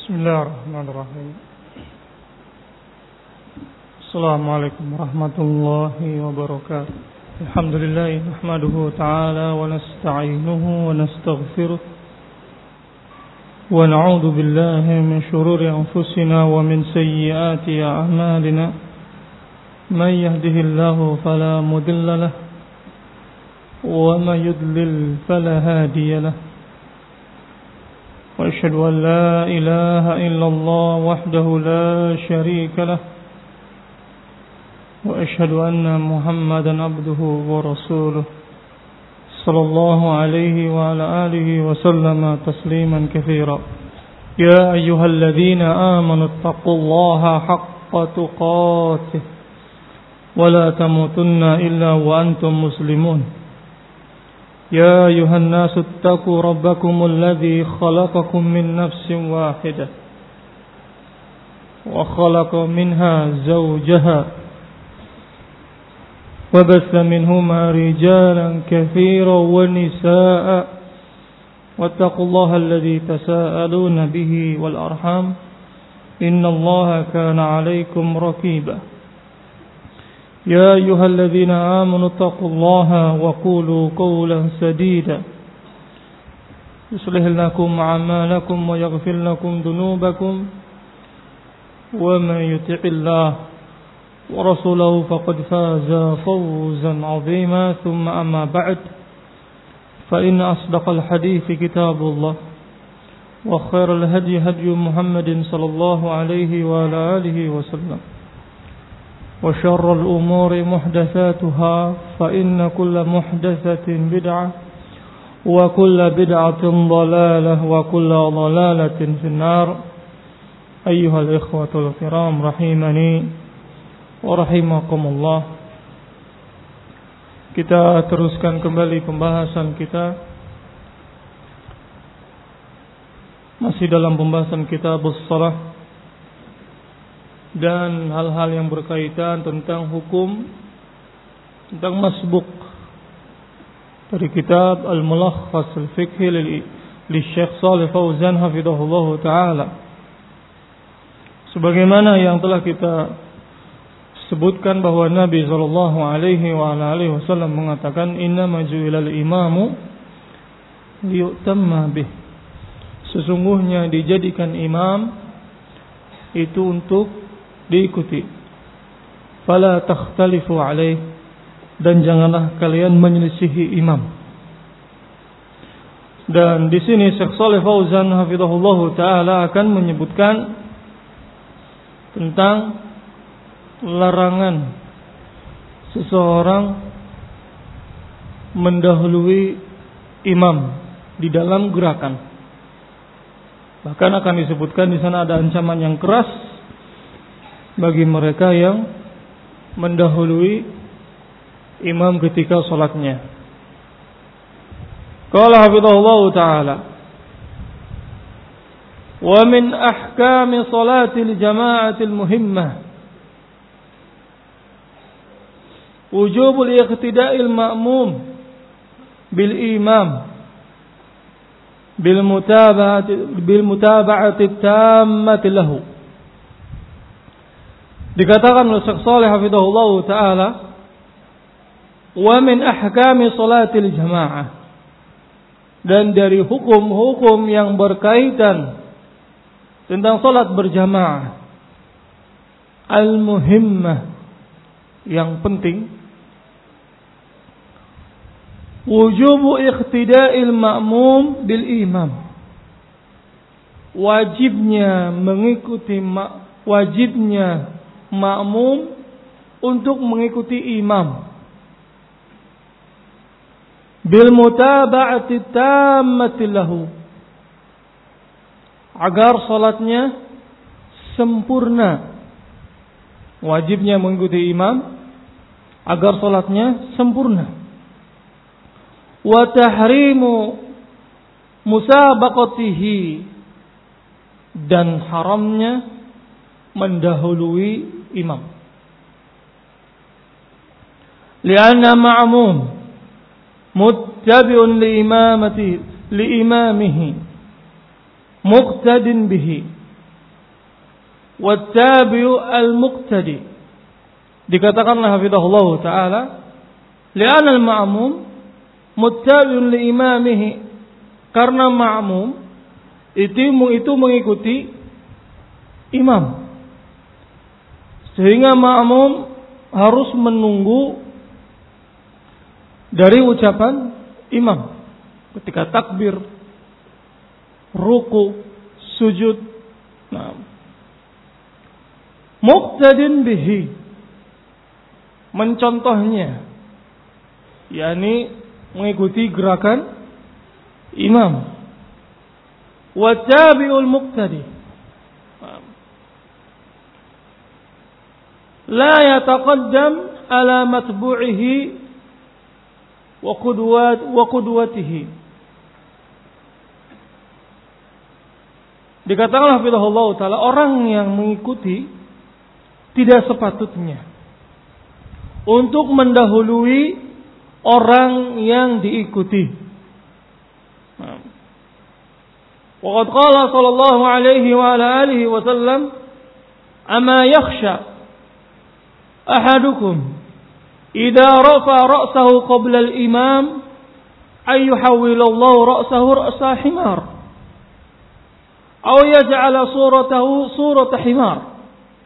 بسم الله الرحمن الرحيم. السلام عليكم ورحمة الله وبركاته. الحمد لله نحمده تعالى ونستعينه ونستغفره ونعوذ بالله من شرور أنفسنا ومن سيئات أعمالنا. من يهده الله فلا مضل له ومن يضلل فلا هادي له. وأشهد أن لا إله إلا الله وحده لا شريك له وأشهد أن محمدا عبده ورسوله صلى الله عليه وعلى آله وسلم تسليما كثيرا. يا أيها الذين آمنوا اتقوا الله حق تقاته ولا تموتن إلا وأنتم مسلمون. يا أيها الناس اتقوا ربكم الذي خلقكم من نفس واحدة وخلق منها زوجها وبث منهما رجالا كثيرا ونساء واتقوا الله الذي تساءلون به والأرحام إن الله كان عليكم رقيبا. يا أيها الذين آمنوا اتقوا الله وقولوا قولا سديدا يصلح لكم أعمالكم ويغفر لكم ذنوبكم ومن يطع الله ورسوله فقد فاز فوزا عظيما. ثم أما بعد فإن أصدق الحديث كتاب الله وخير الهدي هدي محمد صلى الله عليه وعلى آله وسلم وشر الأمور محدثاتها فإن كل محدثة بدعة وكل بدعة ضلالة وكل ضلالة في النار. أيها الإخوة الكرام رحمني ورحمكم الله. Kita teruskan kembali pembahasan kita, masih dalam pembahasan kitabus shalah dan hal-hal yang berkaitan tentang hukum tentang masbuk dari kitab Al-Mulakhas Al-Fiqhi li Syekh Shalih Fauzan hafizahullah taala. Sebagaimana yang telah kita sebutkan bahwa Nabi sallallahu alaihi wasallam mengatakan innama ju'ilal imamu liyutamma bih. Sesungguhnya dijadikan imam itu untuk diikuti. Fala takhtalifu alaih, dan janganlah kalian menyelisihi imam. Dan di sini Syekh Shalih Fauzan hafizahullah taala akan menyebutkan tentang larangan seseorang mendahului imam di dalam gerakan. Bahkan akan disebutkan di sana ada ancaman yang keras bagi mereka yang mendahului imam ketika salatnya. Qala hafizahullah taala wa min ahkami salatil jama'atil muhimmah wujubul iqtida'il ma'mum bil imam bil mutaba'ati tammati lahu. Dikatakan oleh Syekh Shalih hafizahullah taala wa min ahkami salatil jamaah, dan dari hukum-hukum yang berkaitan tentang salat berjamaah al-muhimmah, yang penting, wujubu iqtida'il ma'mum bil imam, wajibnya makmum untuk mengikuti imam bil mutaba'ati tammati lahu, agar salatnya sempurna. Wajibnya mengikuti imam agar salatnya sempurna. Wa tahrimu musabaqatihi, dan haramnya mendahului imam. Lianna ma'mum muttabi'un li imamihi muqtadin bihi, wattabi'u al-muqtadi. Dikatakanlah hafizahullah taala, li'anna al-ma'mum muttabi'un li imamihi, karena ma'mum itu mengikuti imam. Sehingga ma'mum harus menunggu dari ucapan imam ketika takbir, ruku, sujud. Nah, muqtadin bihi, mencontohnya, yakni mengikuti gerakan imam. Wattabi'ul muqtadi, la yataqaddam ala matbu'ihi wa qudwatihi. Dikatakan hafizahullah taala, orang yang mengikuti tidak sepatutnya untuk mendahului orang yang diikuti. Waqad qala sallallahu alaihi wa ala alihi wasallam, ama yakhsha ahadukum idza rafa ra'sahu qabla al-imam ay yuhawwilallahu ra'sahu ra'sa himar aw yaj'ala suratahu surata himar.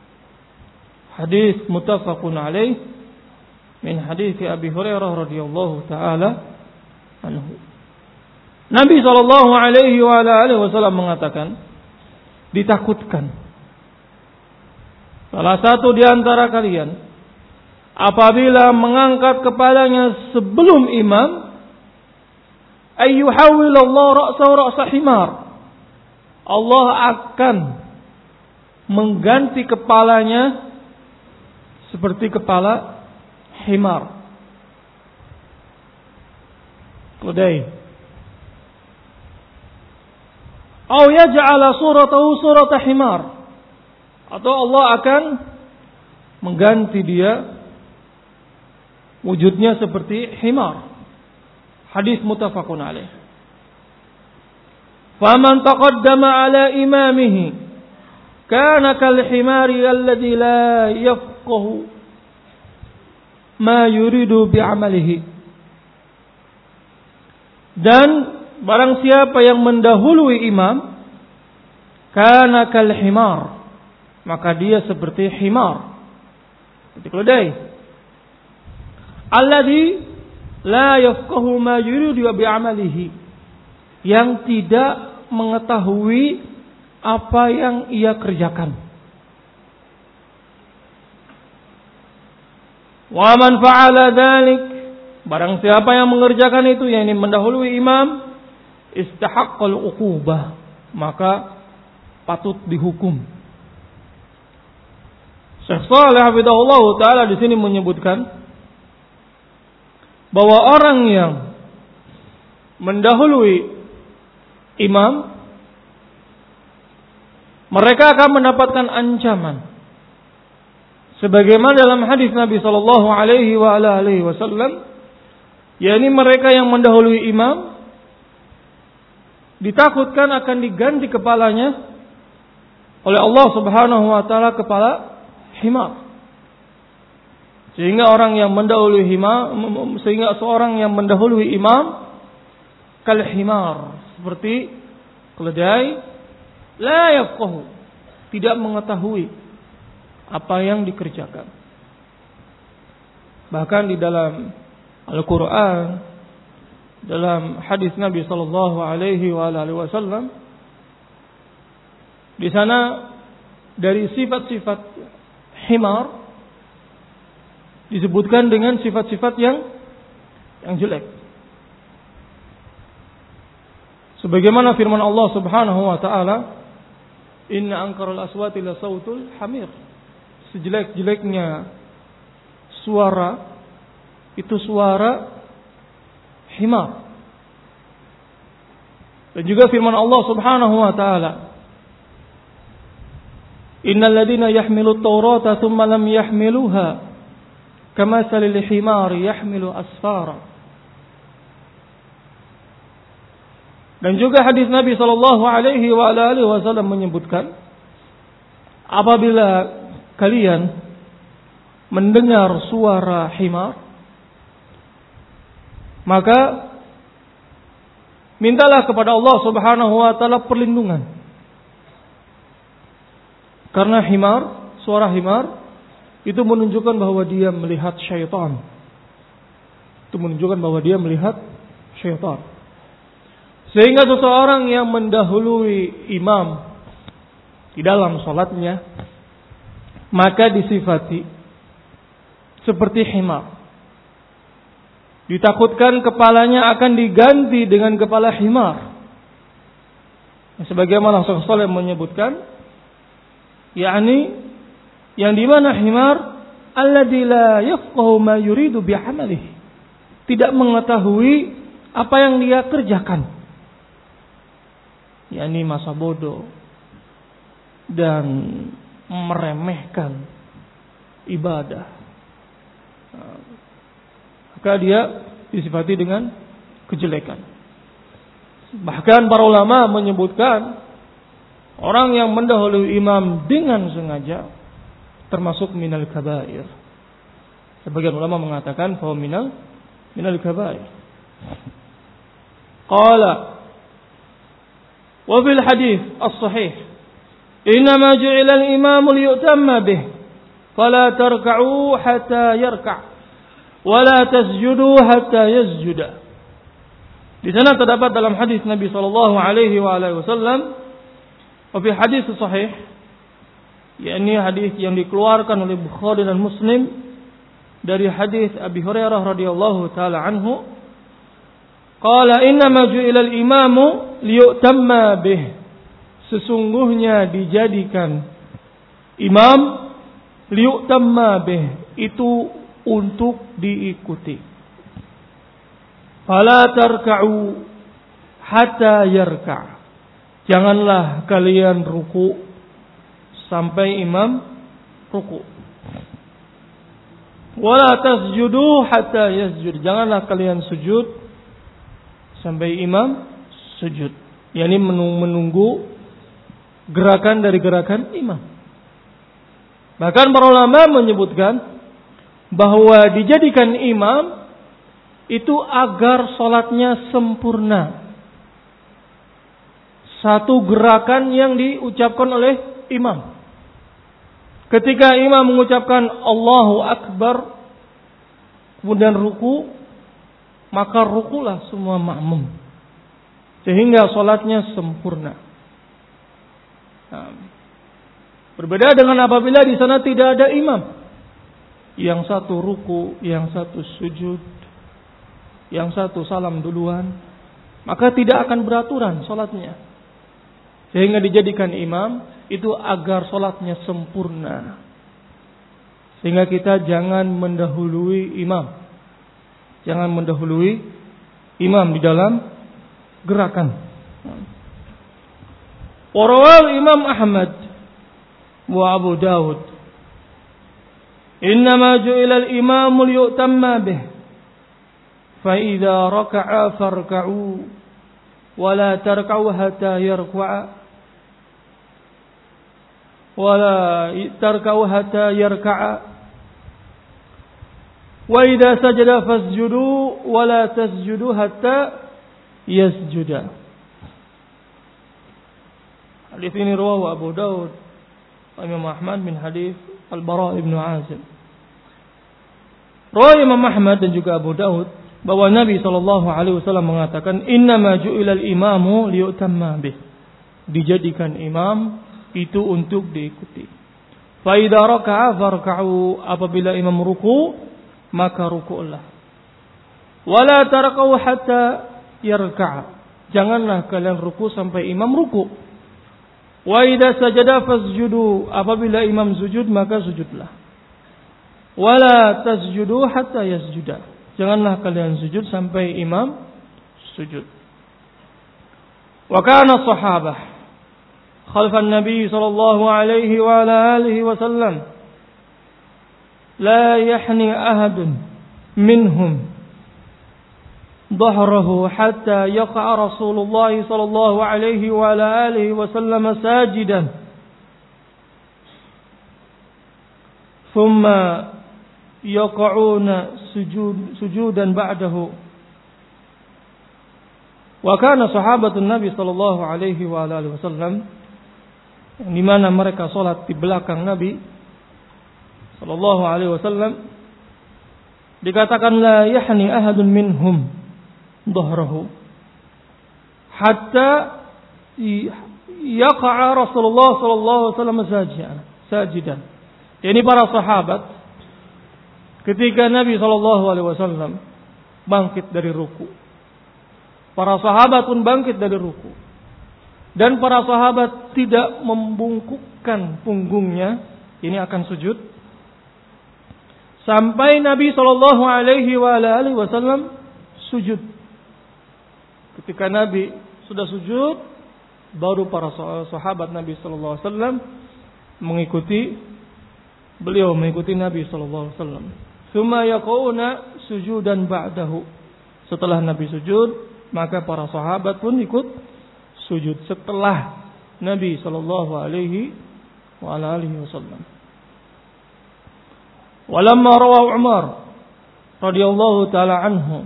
Hadis muttafaqun alaih min hadis Abi Hurairah radhiyallahu taala anhu. Nabi sallallahu alaihi wa alihi wasallam mengatakan, ditakutkan salah satu di antara kalian apabila mengangkat kepalanya sebelum imam, ayyuhawwilallahu ra'sahu ra'sa himar, Allah akan mengganti kepalanya seperti kepala himar, keledai. Aw yaj'ala suratahu surata himar, atau Allah akan mengganti dia wujudnya seperti himar. Hadis muttafaqun alaih. Faman taqaddama ala imamihi kana kal himari alladhi la yafqahu ma yuridu bi'amalihi. Dan barang siapa yang mendahului imam, kana kal himar, maka dia seperti himar, seperti keledai. Alladhi la yafqahu ma yuridu bi'amalihi, yang tidak mengetahui apa yang ia kerjakan. Wa man fa'ala dzalik, barang siapa yang mengerjakan itu, yakni mendahului imam, istahaqqal uqubah, maka patut dihukum. Syekh Shalih hafizahullah taala di sini menyebutkan bahwa orang yang mendahului imam, mereka akan mendapatkan ancaman. Sebagaimana dalam hadis Nabi sallallahu alaihi wa alihi wasallam, yakni mereka yang mendahului imam ditakutkan akan diganti kepalanya oleh Allah Subhanahu wa taala kepala himar. Sehingga seorang yang mendahului imam kal himar, seperti keledai, la yafqahu, tidak mengetahui apa yang dikerjakan. Bahkan di dalam Al-Qur'an, dalam hadis Nabi sallallahu alaihi wa alihi wasallam, di sana dari sifat-sifat himar disebutkan dengan sifat-sifat yang jelek. Sebagaimana firman Allah Subhanahu wa taala, inna ankaral aswati la sautul hamir. Sejelek-jeleknya suara itu suara himar. Dan juga firman Allah Subhanahu wa taala, innal ladzina yahmilut taurata tsumma lam yahmiluha kamatsalil himari yahmilu asfara. Dan juga hadis Nabi sallallahu alaihi wa alihi wasallam menyebutkan, apabila kalian mendengar suara himar, maka mintalah kepada Allah Subhanahu wa taala perlindungan. Karena suara himar itu menunjukkan bahwa dia melihat syaitan. Itu menunjukkan bahwa dia melihat syaitan. Sehingga seseorang yang mendahului imam di dalam salatnya, maka disifati seperti himar. Ditakutkan kepalanya akan diganti dengan kepala himar. Sebagaimana Rasulullah menyebutkan, yakni yang di mana himar alladzi la yafqahu ma yuridu bi'amalihi, tidak mengetahui apa yang dia kerjakan, yakni masa bodoh dan meremehkan ibadah. Maka dia disifati dengan kejelekan. Bahkan para ulama menyebutkan orang yang mendahului imam dengan sengaja termasuk minal kabair. Sebagian ulama mengatakan bahwa minal kabair. Qala wa fil hadits as-sahih innama ju'ila al-imam liyutamma bih fala tarka'u hatta yarka' wala tasjudu hatta yasjuda. Di sana terdapat dalam hadis Nabi sallallahu alaihi wasallam, wa fi hadis sahih, yakni hadis yang dikeluarkan oleh Bukhari dan Muslim dari hadis Abi Hurairah radhiyallahu taala anhu, qala innama ju'ila al-imamu liyutamma bih, sesungguhnya dijadikan imam liyutamma bih, itu untuk diikuti. Fala tarka'u hatta yarka', janganlah kalian ruku sampai imam ruku. Wala tasjudu hatta yasjud, janganlah kalian sujud sampai imam sujud, yakni menunggu gerakan dari gerakan imam. Bahkan para ulama menyebutkan bahwa dijadikan imam itu agar sholatnya sempurna. Satu gerakan yang diucapkan oleh imam. Ketika imam mengucapkan Allahu Akbar, kemudian ruku, maka rukulah semua makmum. Sehingga sholatnya sempurna. Nah, berbeda dengan apabila di sana tidak ada imam. Yang satu ruku, yang satu sujud, yang satu salam duluan, maka tidak akan beraturan sholatnya. Sehingga dijadikan imam itu agar sholatnya sempurna. Sehingga kita jangan mendahului imam. Jangan mendahului imam di dalam gerakan. Warawal Imam Ahmad wa Abu Dawud, innama ju'ila al-imamu liyutamma bih, fa idza raka'a farka'u wa la tarka'u hatta yarka'a wa la tarka'u hatta yarka'a wa idza sajada fasjudu wa la tasjudu hatta yasjuda. Hadis ini rawahu Abu Dawud Imam Ahmad min hadis Al-Bara' ibn Azib. Rawi Imam Ahmad dan juga Abu Daud bahwa Nabi SAW mengatakan innama ju'ilal imamu liyutamma bih, dijadikan imam itu untuk diikuti. Fa idza raka'a farka'u, apabila imam ruku maka ruku'lah. Wala tarka'u hatta yarka'a, janganlah kalian ruku sampai imam ruku. Wa idza sajada fasjudu, apabila imam sujud maka sujudlah. Wala tasjudu hatta yasjuda, janganlah kalian sujud sampai imam sujud. Wa kana sahabah khalfan nabi sallallahu alaihi wa ala alihi wasallam la yahni ahadun minhum ظهره حتى يقع رسول الله صلى الله عليه وعلى آله وسلم ساجدا thumma yaqa'una sujudan ba'dahu. Wa kana sahabatun Nabi sallallahu alaihi wa alihi wasallam, di mana mereka salat di belakang Nabi sallallahu alaihi wasallam, dikatakan la yahni ahadun minhum dhahrahu hatta yaqa'a Rasulullah sallallahu alaihi wasallam sajidan. Ini para sahabat ketika Nabi sallallahu alaihi wasallam bangkit dari ruku. Para sahabat pun bangkit dari ruku. Dan para sahabat tidak membungkukkan punggungnya, ini akan sujud, sampai Nabi sallallahu alaihi wasallam sujud. Ketika Nabi sudah sujud, baru para sahabat Nabi sallallahu alaihi wasallam mengikuti Nabi sallallahu alaihi wasallam. Tsumma yaquna sujudan ba'dahu. Setelah Nabi sujud, maka para sahabat pun ikut sujud setelah Nabi sallallahu alaihi wasallam. Walamma rawa Umar radhiyallahu taala anhu,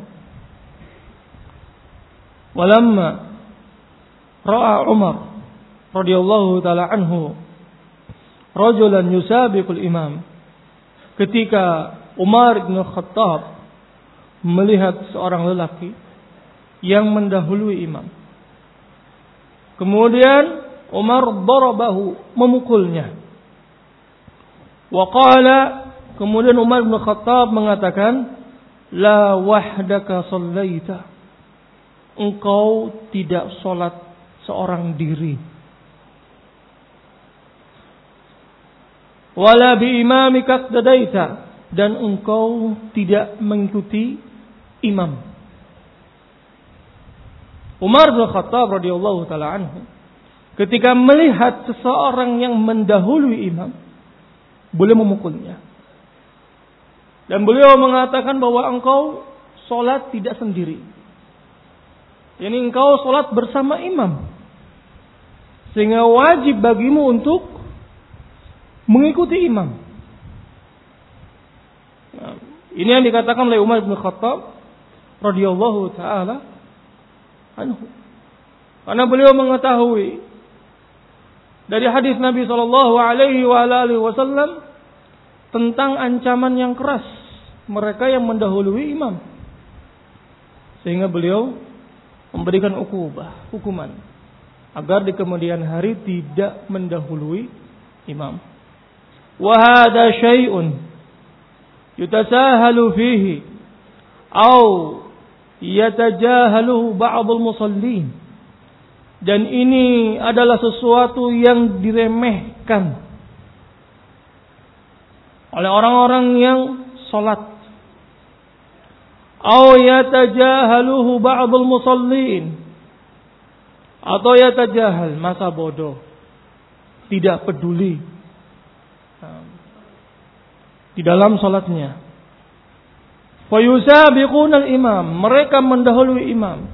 walamma ra'a Umar radhiyallahu taala anhu rajulan yusabiqul imam, ketika Umar bin Khattab melihat seorang lelaki yang mendahului imam, kemudian Umar darabahu, memukulnya. Wa qala, kemudian Umar bin Khattab mengatakan, la wahdaka sallaita, engkau tidak salat seorang diri. Wala bi imamika qtadaita, dan engkau tidak mengikuti imam. Umar bin Khattab radhiyallahu taala anhu ketika melihat seseorang yang mendahului imam, boleh memukulnya. Dan beliau mengatakan bahwa engkau salat tidak sendiri. Yani engkau salat bersama imam. Sehingga wajib bagimu untuk mengikuti imam. Nah, ini yang dikatakan oleh Umar bin Khattab radhiyallahu taala anhu. Karena beliau mengetahui dari hadis Nabi sallallahu alaihi wasallam tentang ancaman yang keras mereka yang mendahului imam. Sehingga beliau memberikan hukuman agar di kemudian hari tidak mendahului imam. Wa hadha syai'un yutasahalu fihi aw yatajahaluhu ba'dul musallin. Dan ini adalah sesuatu yang diremehkan oleh orang-orang yang salat. Aw yatajahaluhu ba'dul musallin, atau yatajahal, masa bodoh, tidak peduli di dalam salatnya. Fayusabiquna al-imam, mereka mendahului imam.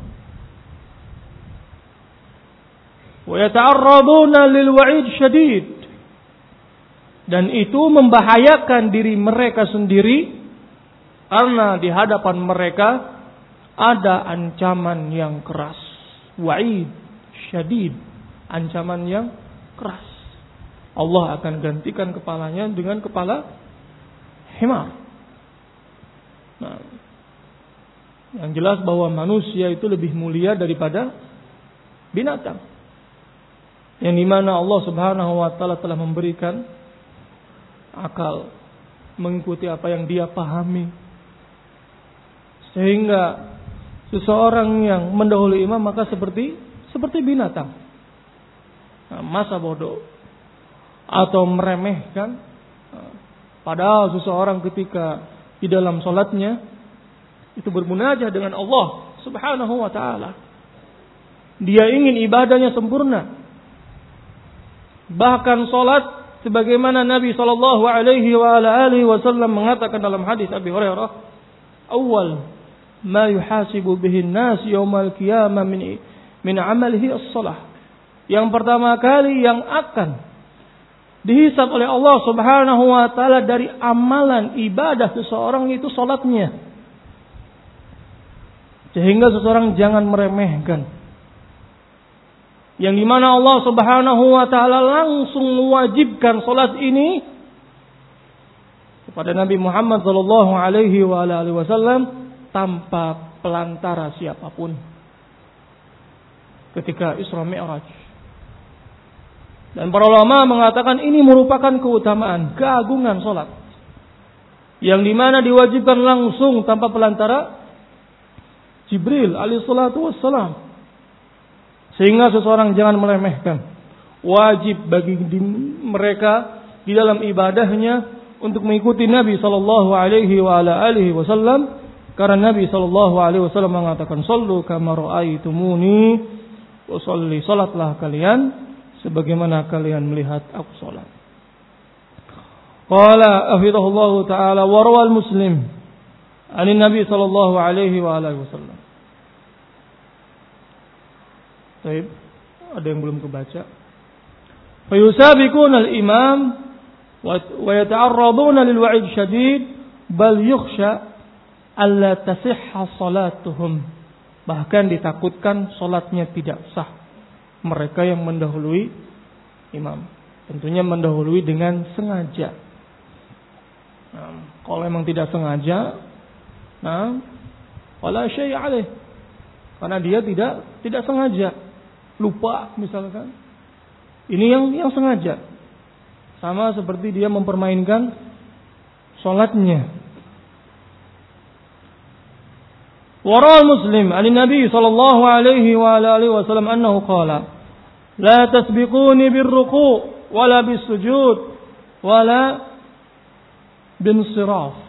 Wa yata'arraduna lil wa'id syadid, dan itu membahayakan diri mereka sendiri karena di hadapan mereka ada ancaman yang keras. Wa'id syadid, ancaman yang keras. Allah akan gantikan kepalanya dengan kepala himar. Nah, yang jelas bahwa manusia itu lebih mulia daripada binatang, yang dimana Allah Subhanahu wa ta'ala telah memberikan akal mengikuti apa yang dia pahami, sehingga seseorang yang mendahului imam maka seperti binatang. Nah, masa bodoh atau meremehkan, padahal seseorang ketika di dalam salatnya itu bermunajat dengan Allah Subhanahu wa ta'ala, dia ingin ibadahnya sempurna. Bahkan salat sebagaimana Nabi sallallahu alaihi wasallam mengatakan dalam hadis Abi Hurairah, awal ma yuhasibu bihi an-nas yaumal qiyamah min amalihi as-salah. Yang pertama kali yang akan dihisab oleh Allah Subhanahu wa taala dari amalan ibadah seseorang itu salatnya. Sehingga seseorang jangan meremehkan. Yang dimana Allah Subhanahu wa taala langsung mewajibkan salat ini kepada Nabi Muhammad sallallahu alaihi wasallam tanpa pelantara siapapun ketika Isra Mi'raj. Dan para ulama mengatakan ini merupakan keutamaan, keagungan salat yang dimana diwajibkan langsung tanpa pelantara Jibril alaihi salatu wassalam. Sehingga seseorang jangan meremehkan. Wajib bagi mereka di dalam ibadahnya untuk mengikuti Nabi sallallahu alaihi wasallam, karena Nabi sallallahu alaihi wasallam mengatakan sallu kama raaitumuni usolli, salatlah kalian sebagaimana kalian melihat aku salat. Qala hafizahullahu taala wa rawal Muslim an Nabi sallallahu alaihi wasallam. Baik, ada yang belum kebaca. Fayusabiquna al-imam wa yata'arraduna lil wa'id syadid bal yukhsha alla tasihha salatuhum. Bahkan ditakutkan salatnya tidak sah mereka yang mendahului imam. Tentunya mendahului dengan sengaja. Kalau memang tidak sengaja, wala syai' alaih. Karena dia tidak sengaja. Lupa misalkan. Ini yang sengaja. Sama seperti dia mempermainkan salatnya. Wara Muslim an Nabi sallallahu alaihi wasallam annahu qala la tasbiquni birruku' wala bisujud wala binsiraf.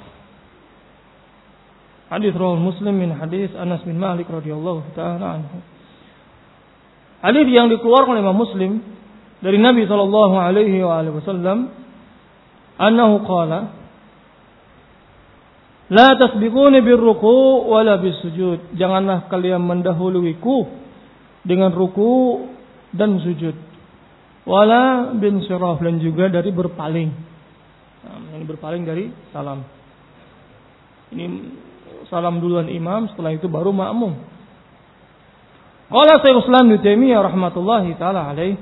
Hadis riwayat Muslim min hadis Anas bin Malik radhiyallahu taala anhu. Hadis yang dikeluarkan oleh Imam Muslim dari Nabi sallallahu alaihi wasallam annahu qala la tasbiquni birruku' wala bisujud. Janganlah kalian mendahuluiku dengan ruku dan sujud. Wala binsiraf, dan juga dari berpaling. Yang berpaling dari salam. Ini salam duluan imam, setelah itu baru makmum. Qala Syekhul Islam Ibnu Taimiyah rahmatullahi taala alaih,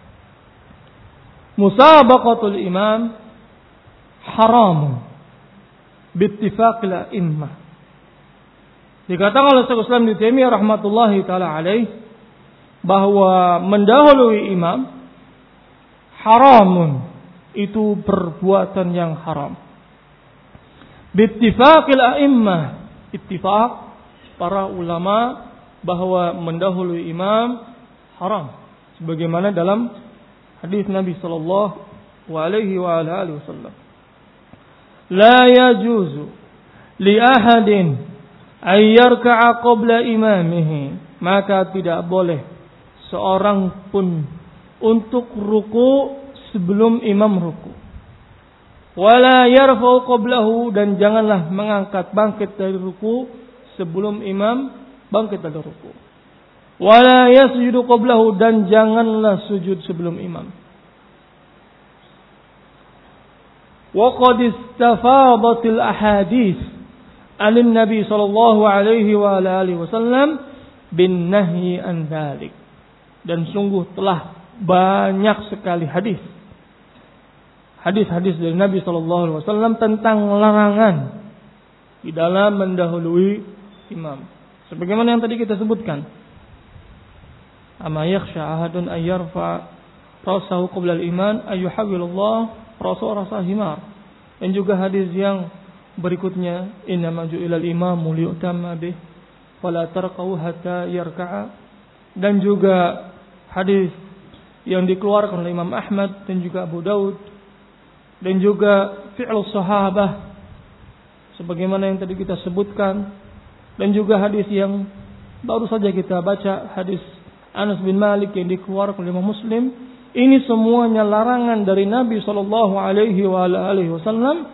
musabaqatul imam haram biittifaqil a'immah. Dikatakan oleh Syekhul Islam Ibnu Taimiyah rahmatullahi taala alaih bahwa mendahului imam haramun, itu perbuatan yang haram. Biittifaqil a'immah, ittifaq para ulama bahwa mendahului imam haram, sebagaimana dalam hadis Nabi sallallahu alaihi wasallam, la yajuzu li ahadin ay yarka'a qabla imamihi, maka tidak boleh seorang pun untuk ruku sebelum imam ruku. Wala yarfa'u qablahu, dan janganlah mengangkat bangkit dari ruku sebelum imam bangkit dari ruku. Wala yasjudu qablahu, dan janganlah sujud sebelum imam. Wa qad istafadatil ahadits 'an Nabi sallallahu alaihi wasallam bin nahyi an dzalik. Dan sungguh telah banyak sekali hadis-hadis dari Nabi sallallahu alaihi wasallam tentang larangan di dalam mendahului imam. Sebagaimana yang tadi kita sebutkan. Ama yakhsha ahadun ay yarfa rasahu qabla al-iman ay yuhawwilullah rasa himar. Dan juga hadis yang berikutnya, inna ma ju'ilal imamu liyutamma bih wala tarqahu hatta yarka'a. Dan juga hadis yang dikeluarkan oleh Imam Ahmad dan juga Abu Daud, dan juga fi'l sahabah sebagaimana yang tadi kita sebutkan. Dan juga hadis yang baru saja kita baca, hadis Anas bin Malik yang dikeluarkan oleh Imam Muslim. Ini semuanya larangan dari Nabi sallallahu alaihi wasallam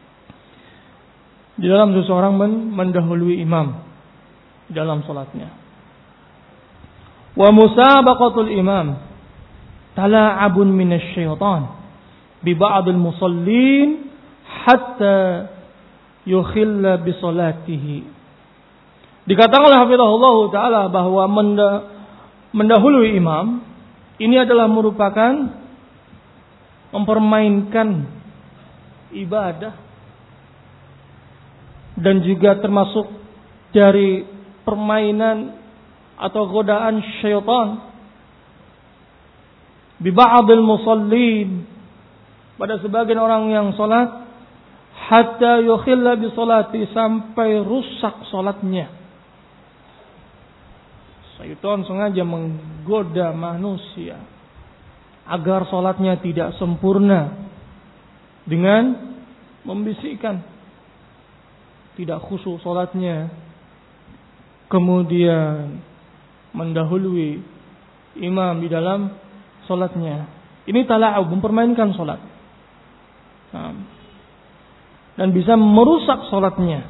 di dalam seseorang mendahului imam dalam salatnya. Wa musabaqatul imam tala'abun minasyaitan bi ba'dil musallin hatta yukhilla bi salatihi. Dikatakan oleh hafizahullah taala bahwa mendahului imam ini adalah merupakan mempermainkan ibadah dan juga termasuk dari permainan atau godaan syaitan bi ba'dil musallin, pada sebagian orang yang salat, hatta yukhilla bi salati, sampai rusak salatnya. Syaitan sengaja menggoda manusia agar salatnya tidak sempurna dengan membisikkan, tidak khusyuk salatnya, kemudian mendahului imam di dalam salatnya. Ini tala'ub, mempermainkan salat. Dan bisa merusak salatnya.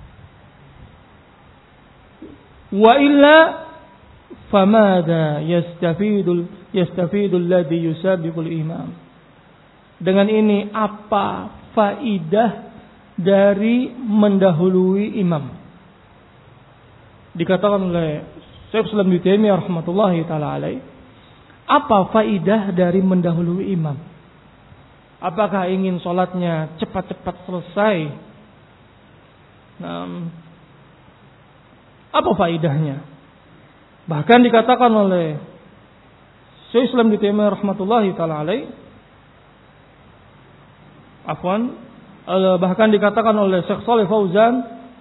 Wa illa famada yastafidul ladzi yusabiqul imam. Dengan ini apa faidah dari mendahului imam? Dikatakan oleh Syekh Islam Ibnu Taimiyah rahmatullahi taala alaih, apa faidah dari mendahului imam? Apakah ingin sholatnya cepat-cepat selesai? Apa faidahnya? Bahkan dikatakan oleh Syekh Islam Ibnu Taimiyah rahmatullahi taala alaih, bahkan dikatakan oleh Syekh Shalih Fauzan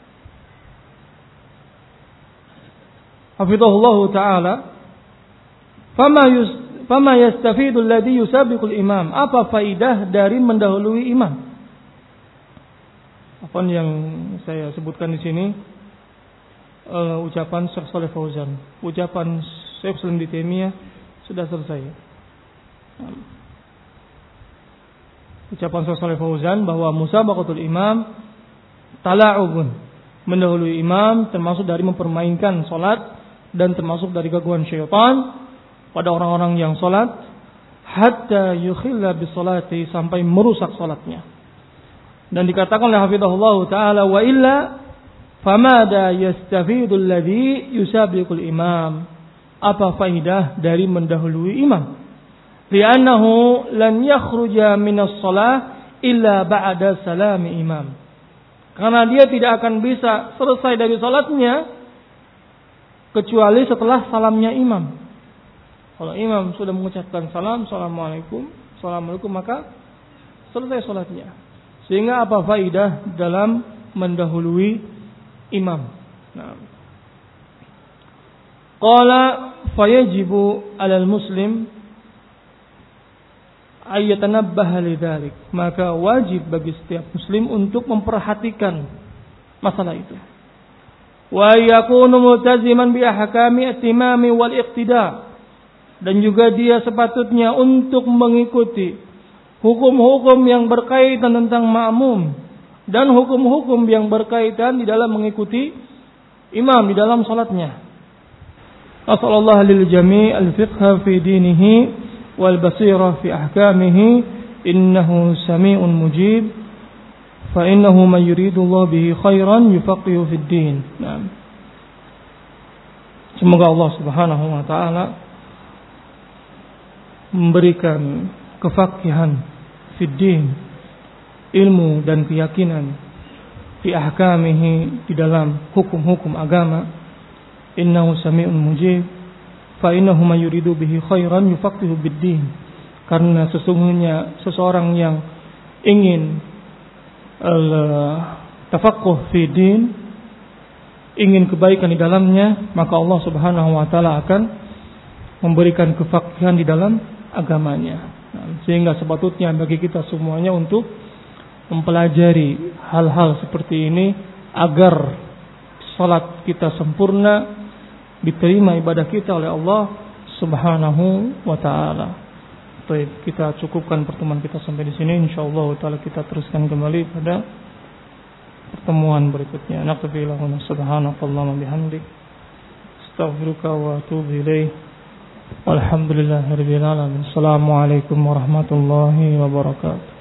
hafizahullahu taala, fama yastafidu alladhi yusabiqul imam. Apa faidah dari mendahului imam? Apa yang saya sebutkan di sini ucapan Syekh Shalih Fauzan. Ucapan Syekh Islam Ibnu Taimiyah sudah selesai. Ucapan Syekh Shalih Fauzan bahwa musabaqatul imam tala'ubun, mendahului imam termasuk dari mempermainkan salat dan termasuk dari gangguan syaitan pada orang-orang yang salat, hatta yukhilla bi salati, sampai merusak salatnya. Dan dikatakan oleh hafizahullah taala, wa illa famada yastafidul ladzi yusabiqul imam. Apa faidah dari mendahului imam? Li'annahu lan yakhruja minas shalah illa ba'da salami imam. Karena dia tidak akan bisa selesai dari salatnya kecuali setelah salamnya imam. Kalau imam sudah mengucapkan salam, assalamualaikum, maka selesai salatnya. Sehingga apa faidah dalam mendahului imam? Qala fayajibu 'alal muslim ayyatanabbaha lidzalik. Maka wajib bagi setiap muslim untuk memperhatikan masalah itu. Wa yakunu multaziman bi ahkami at-timami wal iqtida, dan juga dia sepatutnya untuk mengikuti hukum-hukum yang berkaitan tentang ma'mum dan hukum-hukum yang berkaitan di dalam mengikuti imam di dalam salatnya. As'alullah lil jami' al-fiqha fi dinihi wal basirah fi ahkamihi, innahu sami'un mujib. Fa innahu man yuridullahu bihi khairan yufaqihu fid din. Semoga Allah Subhanahu wa taala memberikan kefaqihan fid din, ilmu dan keyakinan fi ahkamihi, di dalam hukum-hukum agama. Innahu sami'un mujib. Fa innahu man yuridu bihi khairan yufaqihu bid din. Karena sesungguhnya seseorang yang ingin tafaqquh fi din, ingin kebaikan di dalamnya, maka Allah Subhanahu wa taala akan memberikan kefaqihan di dalam agamanya. Sehingga sepatutnya bagi kita semuanya untuk mempelajari hal-hal seperti ini agar salat kita sempurna, diterima ibadah kita oleh Allah Subhanahu wa taala. Baik, kita cukupkan pertemuan kita sampai di sini. Insyaallah taala kita teruskan kembali pada pertemuan berikutnya. Naqbillahu subhanakallahumma bihamdik, astaghfiruka wa atubu ilaik. Walhamdulillahirabbil alamin. Assalamualaikum warahmatullahi wabarakatuh.